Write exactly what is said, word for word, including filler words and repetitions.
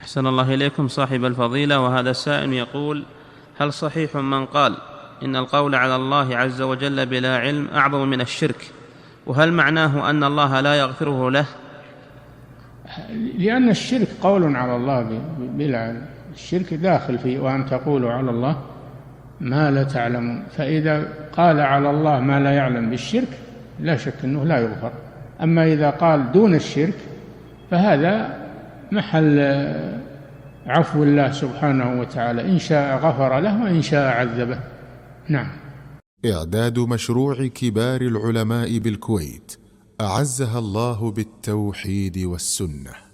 أحسن الله إليكم صاحب الفضيلة. وهذا السائل يقول: هل صحيح من قال إن القول على الله عز وجل بلا علم أعظم من الشرك؟ وهل معناه أن الله لا يغفره له؟ لأن الشرك قول على الله بلا علم، الشرك داخل فيه، وأن تقولوا على الله ما لا تعلمون. فإذا قال على الله ما لا يعلم بالشرك لا شك أنه لا يغفر. أما إذا قال دون الشرك فهذا محل عفو الله سبحانه وتعالى، إن شاء غفر له وإن شاء عذبه. نعم. إعداد مشروع كبار العلماء بالكويت أعزها الله بالتوحيد والسنة.